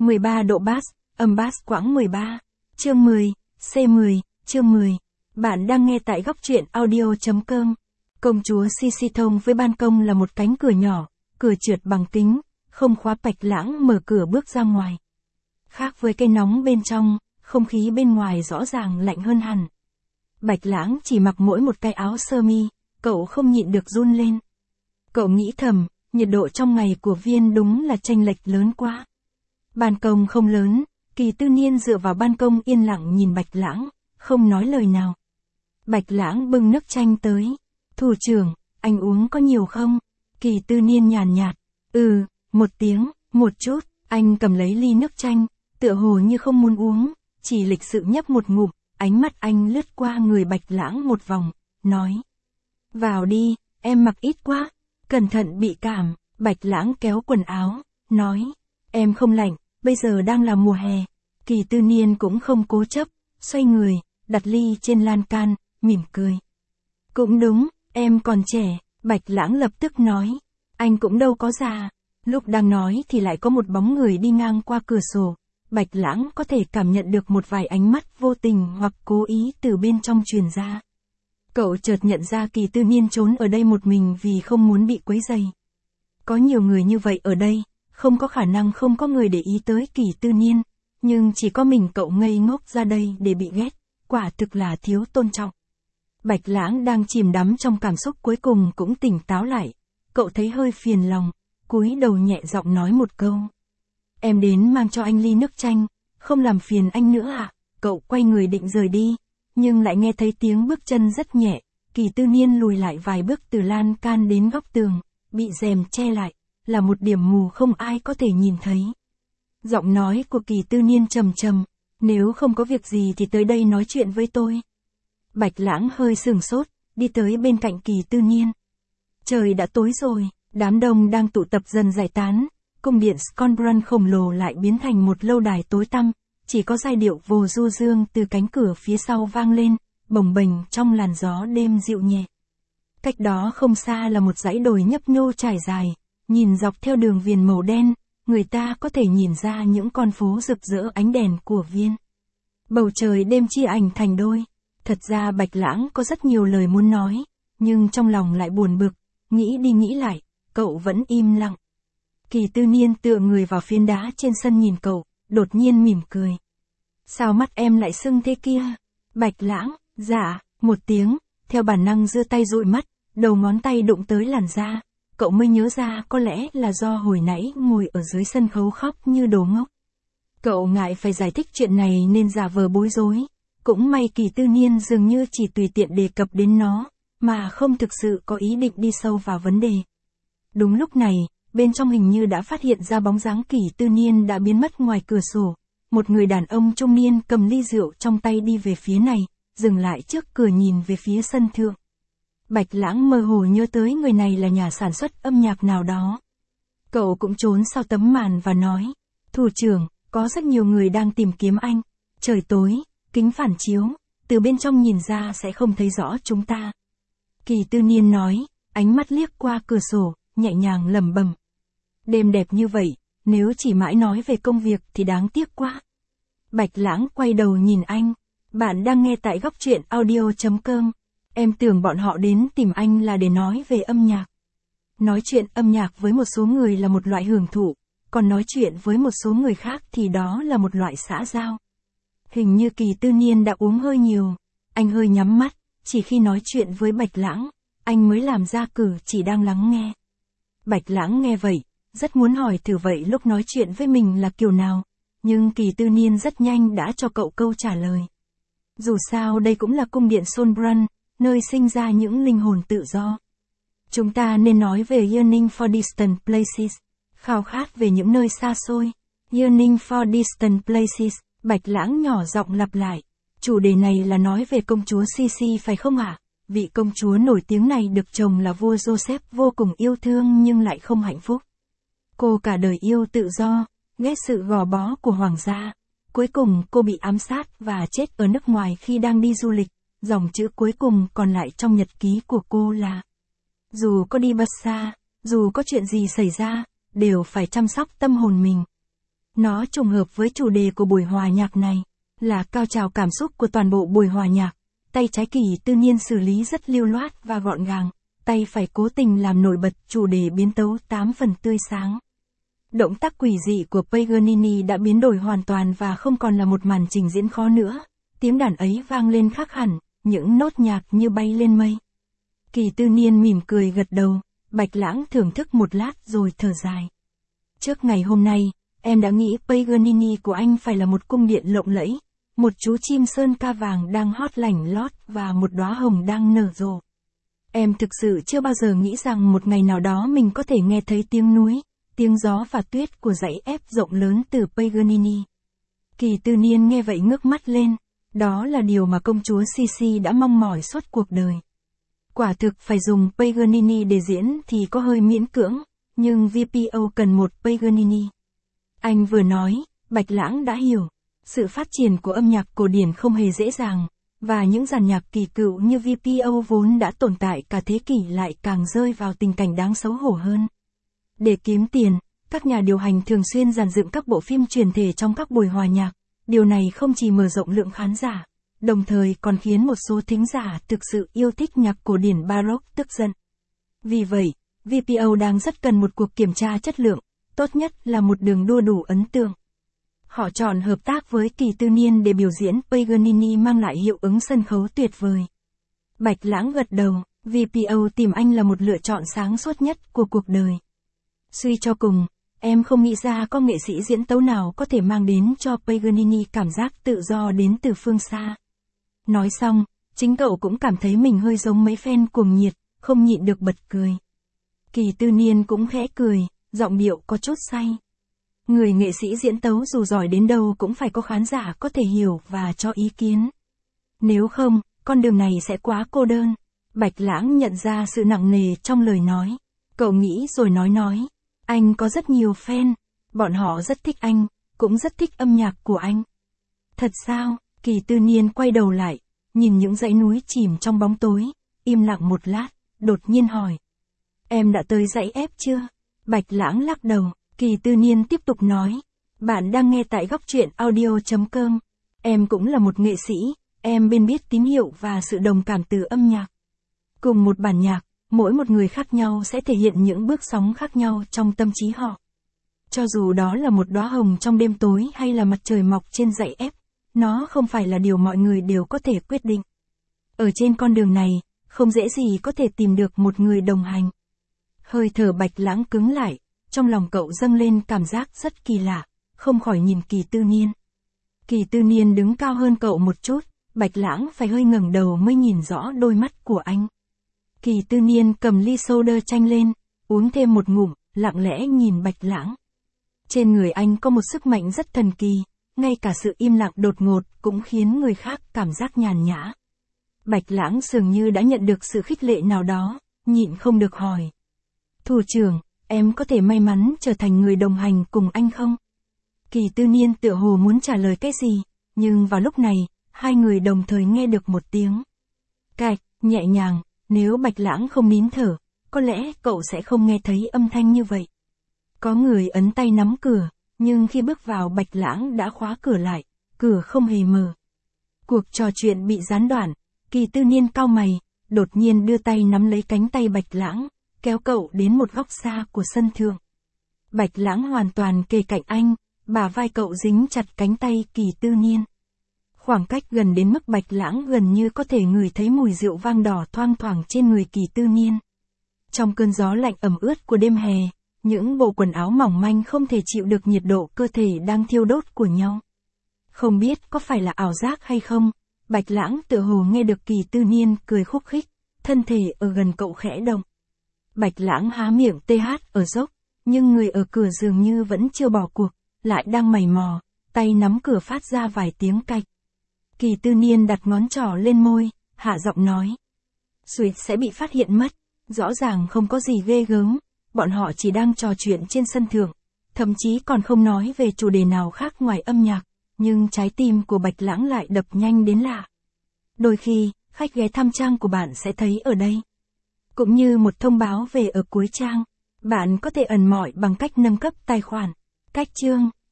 13 độ bass, âm bass quãng 13. Chương 10, C10, chương 10. Bạn đang nghe tại góc truyện audio.com. Công chúa Sisi thông với ban công là một cánh cửa nhỏ, cửa trượt bằng kính, không khóa. Bạch Lãng mở cửa bước ra ngoài. Khác với cái nóng bên trong, không khí bên ngoài rõ ràng lạnh hơn hẳn. Bạch Lãng chỉ mặc mỗi một cái áo sơ mi, cậu không nhịn được run lên. Cậu nghĩ thầm, nhiệt độ trong ngày của Viên đúng là chênh lệch lớn quá. Ban công không lớn, Kỳ Tư Niên dựa vào ban công yên lặng nhìn Bạch Lãng, không nói lời nào. Bạch Lãng bưng nước chanh tới. Thủ trưởng, anh uống có nhiều không? Kỳ Tư Niên nhàn nhạt. Một tiếng, một chút. Anh cầm lấy ly nước chanh, tựa hồ như không muốn uống, chỉ lịch sự nhấp một ngụm. Ánh mắt anh lướt qua người Bạch Lãng một vòng, nói. Vào đi, em mặc ít quá, cẩn thận bị cảm. Bạch Lãng kéo quần áo, nói. Em không lạnh, bây giờ đang là mùa hè. Kỳ Tư Niên cũng không cố chấp, xoay người, đặt ly trên lan can, mỉm cười. Cũng đúng, em còn trẻ. Bạch Lãng lập tức nói. Anh cũng đâu có già. Lúc đang nói thì lại có một bóng người đi ngang qua cửa sổ. Bạch Lãng có thể cảm nhận được một vài ánh mắt vô tình hoặc cố ý từ bên trong truyền ra. Cậu chợt nhận ra Kỳ Tư Niên trốn ở đây một mình vì không muốn bị quấy rầy. Có nhiều người như vậy ở đây, không có khả năng không có người để ý tới Kỳ Tư Niên, nhưng chỉ có mình cậu ngây ngốc ra đây để bị ghét, quả thực là thiếu tôn trọng. Bạch Lãng đang chìm đắm trong cảm xúc cuối cùng cũng tỉnh táo lại, cậu thấy hơi phiền lòng, cúi đầu nhẹ giọng nói một câu. Em đến mang cho anh ly nước chanh, không làm phiền anh nữa à? Cậu quay người định rời đi, nhưng lại nghe thấy tiếng bước chân rất nhẹ, Kỳ Tư Niên lùi lại vài bước từ lan can đến góc tường, bị rèm che lại, là một điểm mù không ai có thể nhìn thấy. Giọng nói của Kỳ Tư Niên trầm trầm, nếu không có việc gì thì tới đây nói chuyện với tôi. Bạch Lãng hơi sửng sốt, đi tới bên cạnh Kỳ Tư Niên. Trời đã tối rồi, đám đông đang tụ tập dần giải tán, cung điện Sconbrun khổng lồ lại biến thành một lâu đài tối tăm, chỉ có giai điệu vồ du dương từ cánh cửa phía sau vang lên, bồng bềnh trong làn gió đêm dịu nhẹ. Cách đó không xa là một dãy đồi nhấp nhô trải dài, nhìn dọc theo đường viền màu đen, người ta có thể nhìn ra những con phố rực rỡ ánh đèn của Viên. Bầu trời đêm chia ảnh thành đôi. Thật ra Bạch Lãng có rất nhiều lời muốn nói, nhưng trong lòng lại buồn bực, nghĩ đi nghĩ lại, cậu vẫn im lặng. Kỳ Tư Niên tựa người vào phiến đá trên sân nhìn cậu, đột nhiên mỉm cười. Sao mắt em lại sưng thế kia? Bạch Lãng, dạ, một tiếng, theo bản năng giơ tay dụi mắt, đầu ngón tay đụng tới làn da. Cậu mới nhớ ra có lẽ là do hồi nãy ngồi ở dưới sân khấu khóc như đồ ngốc. Cậu ngại phải giải thích chuyện này nên giả vờ bối rối. Cũng may Kỳ Tư Niên dường như chỉ tùy tiện đề cập đến nó, mà không thực sự có ý định đi sâu vào vấn đề. Đúng lúc này, bên trong hình như đã phát hiện ra bóng dáng Kỳ Tư Niên đã biến mất ngoài cửa sổ. Một người đàn ông trung niên cầm ly rượu trong tay đi về phía này, dừng lại trước cửa nhìn về phía sân thượng. Bạch Lãng mơ hồ nhớ tới người này là nhà sản xuất âm nhạc nào đó. Cậu cũng trốn sau tấm màn và nói, thủ trưởng, có rất nhiều người đang tìm kiếm anh. Trời tối, kính phản chiếu, từ bên trong nhìn ra sẽ không thấy rõ chúng ta. Kỳ Tư Niên nói, ánh mắt liếc qua cửa sổ, nhẹ nhàng lẩm bẩm. Đêm đẹp như vậy, nếu chỉ mãi nói về công việc thì đáng tiếc quá. Bạch Lãng quay đầu nhìn anh, bạn đang nghe tại góc truyện audio.com. Em tưởng bọn họ đến tìm anh là để nói về âm nhạc. Nói chuyện âm nhạc với một số người là một loại hưởng thụ, còn nói chuyện với một số người khác thì đó là một loại xã giao. Hình như Kỳ Tư Niên đã uống hơi nhiều, anh hơi nhắm mắt, chỉ khi nói chuyện với Bạch Lãng, anh mới làm ra cử chỉ đang lắng nghe. Bạch Lãng nghe vậy, rất muốn hỏi thử vậy lúc nói chuyện với mình là kiểu nào, nhưng Kỳ Tư Niên rất nhanh đã cho cậu câu trả lời. Dù sao đây cũng là cung điện Sconbrun, nơi sinh ra những linh hồn tự do. Chúng ta nên nói về yearning for distant places, khao khát về những nơi xa xôi. Yearning for distant places, Bạch Lãng nhỏ giọng lặp lại. Chủ đề này là nói về công chúa Sisi phải không ạ? Vị công chúa nổi tiếng này được chồng là vua Joseph vô cùng yêu thương nhưng lại không hạnh phúc. Cô cả đời yêu tự do, ghét sự gò bó của hoàng gia. Cuối cùng cô bị ám sát và chết ở nước ngoài khi đang đi du lịch. Dòng chữ cuối cùng còn lại trong nhật ký của cô là: dù có đi bất xa, dù có chuyện gì xảy ra, đều phải chăm sóc tâm hồn mình. Nó trùng hợp với chủ đề của buổi hòa nhạc này, là cao trào cảm xúc của toàn bộ buổi hòa nhạc. Tay trái Kỳ Tư Niên xử lý rất lưu loát và gọn gàng, tay phải cố tình làm nổi bật chủ đề biến tấu 8 phần tươi sáng. Động tác quỷ dị của Paganini đã biến đổi hoàn toàn và không còn là một màn trình diễn khó nữa. Tiếng đàn ấy vang lên khác hẳn, những nốt nhạc như bay lên mây. Kỳ Tư Niên mỉm cười gật đầu, Bạch Lãng thưởng thức một lát rồi thở dài. Trước ngày hôm nay, em đã nghĩ Paganini của anh phải là một cung điện lộng lẫy, một chú chim sơn ca vàng đang hót lảnh lót và một đóa hồng đang nở rộ. Em thực sự chưa bao giờ nghĩ rằng một ngày nào đó mình có thể nghe thấy tiếng núi, tiếng gió và tuyết của dãy ép rộng lớn từ Paganini. Kỳ Tư Niên nghe vậy ngước mắt lên, đó là điều mà công chúa Sisi đã mong mỏi suốt cuộc đời. Quả thực phải dùng Paganini để diễn thì có hơi miễn cưỡng, nhưng VPO cần một Paganini. Anh vừa nói, Bạch Lãng đã hiểu, sự phát triển của âm nhạc cổ điển không hề dễ dàng, và những dàn nhạc kỳ cựu như VPO vốn đã tồn tại cả thế kỷ lại càng rơi vào tình cảnh đáng xấu hổ hơn. Để kiếm tiền, các nhà điều hành thường xuyên dàn dựng các bộ phim truyền thể trong các buổi hòa nhạc, điều này không chỉ mở rộng lượng khán giả, đồng thời còn khiến một số thính giả thực sự yêu thích nhạc cổ điển Baroque tức giận. Vì vậy, VPO đang rất cần một cuộc kiểm tra chất lượng, tốt nhất là một đường đua đủ ấn tượng. Họ chọn hợp tác với Kỳ Tư Niên để biểu diễn Paganini mang lại hiệu ứng sân khấu tuyệt vời. Bạch Lãng gật đầu, VPO tìm anh là một lựa chọn sáng suốt nhất của cuộc đời. Suy cho cùng, em không nghĩ ra có nghệ sĩ diễn tấu nào có thể mang đến cho Paganini cảm giác tự do đến từ phương xa. Nói xong, chính cậu cũng cảm thấy mình hơi giống mấy fan cuồng nhiệt, không nhịn được bật cười. Kỳ Tư Niên cũng khẽ cười, giọng điệu có chút say. Người nghệ sĩ diễn tấu dù giỏi đến đâu cũng phải có khán giả có thể hiểu và cho ý kiến. Nếu không, con đường này sẽ quá cô đơn. Bạch Lãng nhận ra sự nặng nề trong lời nói. Cậu nghĩ rồi nói. Anh có rất nhiều fan. Bọn họ rất thích anh, cũng rất thích âm nhạc của anh. Thật sao? Kỳ Tư Niên quay đầu lại, nhìn những dãy núi chìm trong bóng tối, im lặng một lát, đột nhiên hỏi. Em đã tới dãy ép chưa? Bạch Lãng lắc đầu. Kỳ Tư Niên tiếp tục nói. Bạn đang nghe tại góc truyện audio.com. Em cũng là một nghệ sĩ, em bên biết tín hiệu và sự đồng cảm từ âm nhạc. Cùng một bản nhạc, mỗi một người khác nhau sẽ thể hiện những bước sóng khác nhau trong tâm trí họ. Cho dù đó là một đóa hồng trong đêm tối hay là mặt trời mọc trên dãy ép, nó không phải là điều mọi người đều có thể quyết định. Ở trên con đường này, không dễ gì có thể tìm được một người đồng hành. Hơi thở Bạch Lãng cứng lại, trong lòng cậu dâng lên cảm giác rất kỳ lạ, không khỏi nhìn Kỳ Tư Niên. Kỳ Tư Niên đứng cao hơn cậu một chút, Bạch Lãng phải hơi ngẩng đầu mới nhìn rõ đôi mắt của anh. Kỳ Tư Niên cầm ly soda chanh lên, uống thêm một ngụm, lặng lẽ nhìn Bạch Lãng. Trên người anh có một sức mạnh rất thần kỳ, ngay cả sự im lặng đột ngột cũng khiến người khác cảm giác nhàn nhã. Bạch Lãng dường như đã nhận được sự khích lệ nào đó, nhịn không được hỏi. Thủ trưởng, em có thể may mắn trở thành người đồng hành cùng anh không? Kỳ Tư Niên tựa hồ muốn trả lời cái gì, nhưng vào lúc này, hai người đồng thời nghe được một tiếng cạch, nhẹ nhàng, nếu Bạch Lãng không nín thở, có lẽ cậu sẽ không nghe thấy âm thanh như vậy. Có người ấn tay nắm cửa, nhưng khi bước vào Bạch Lãng đã khóa cửa lại, cửa không hề mở. Cuộc trò chuyện bị gián đoạn, Kỳ Tư Niên cau mày, đột nhiên đưa tay nắm lấy cánh tay Bạch Lãng, kéo cậu đến một góc xa của sân thượng. Bạch Lãng hoàn toàn kề cạnh anh, bả vai cậu dính chặt cánh tay Kỳ Tư Niên. Khoảng cách gần đến mức Bạch Lãng gần như có thể ngửi thấy mùi rượu vang đỏ thoang thoảng trên người Kỳ Tư Niên. Trong cơn gió lạnh ẩm ướt của đêm hè, những bộ quần áo mỏng manh không thể chịu được nhiệt độ cơ thể đang thiêu đốt của nhau. Không biết có phải là ảo giác hay không, Bạch Lãng tựa hồ nghe được Kỳ Tư Niên cười khúc khích, thân thể ở gần cậu khẽ động. Bạch Lãng há miệng TH ở dốc, nhưng người ở cửa dường như vẫn chưa bỏ cuộc, lại đang mày mò, tay nắm cửa phát ra vài tiếng cạch. Kỳ Tư Niên đặt ngón trỏ lên môi, hạ giọng nói. Suýt sẽ bị phát hiện mất, rõ ràng không có gì ghê gớm, bọn họ chỉ đang trò chuyện trên sân thượng, thậm chí còn không nói về chủ đề nào khác ngoài âm nhạc, nhưng trái tim của Bạch Lãng lại đập nhanh đến lạ. Đôi khi, khách ghé thăm trang của bạn sẽ thấy ở đây. Cũng như một thông báo về ở cuối trang, bạn có thể ẩn mọi bằng cách nâng cấp tài khoản. Cách chương